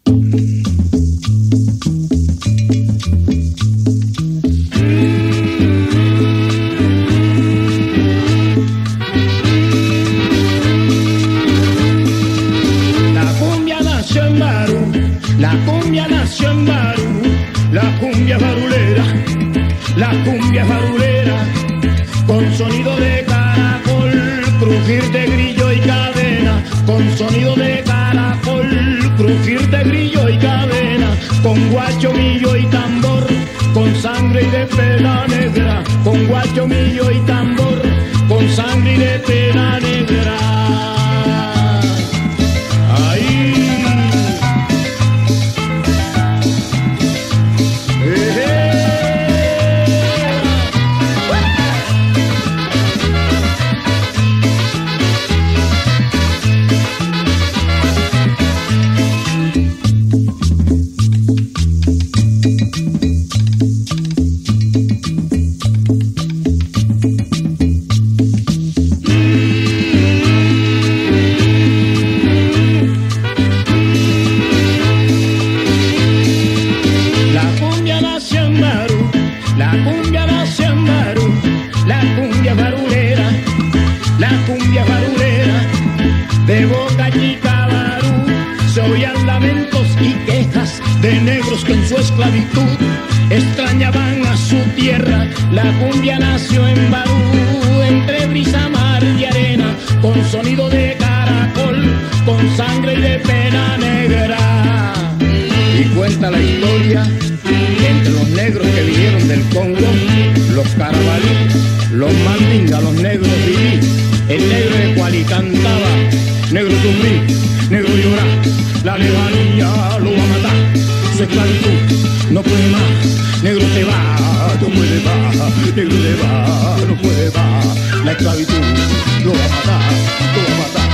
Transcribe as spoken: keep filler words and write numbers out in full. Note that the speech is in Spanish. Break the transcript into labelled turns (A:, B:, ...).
A: La cumbia nació en Barú, la cumbia barulera, la cumbia barulera, con sonido de caracol, crujir de grillo y cadena, con sonido de caracol, crujir de grillo y cadena, con guacho, millo y tambor, con sangre y de pena negra, con guacho, millo y tambor, con sangre y de pena negra. La cumbia nació en Barú, la cumbia barulera, la cumbia barulera, de Boca Chica Barú, se oían lamentos y quejas de negros que en su esclavitud extrañaban a su tierra. La cumbia nació en Barú, entre brisa, mar y arena, con sonido de caracol, con sangre y de pena negra. Y cuenta la historia entre los negros que vinieron del Congo, los carabalí, los mandingas, los negros viví, el negro de Cuali cantaba, negro zumbí, negro llorá, la levanía lo va a matar, su esclavitud no puede más, negro te va, no puede más, negro te va, no puede más, la esclavitud lo va a matar, lo va a matar.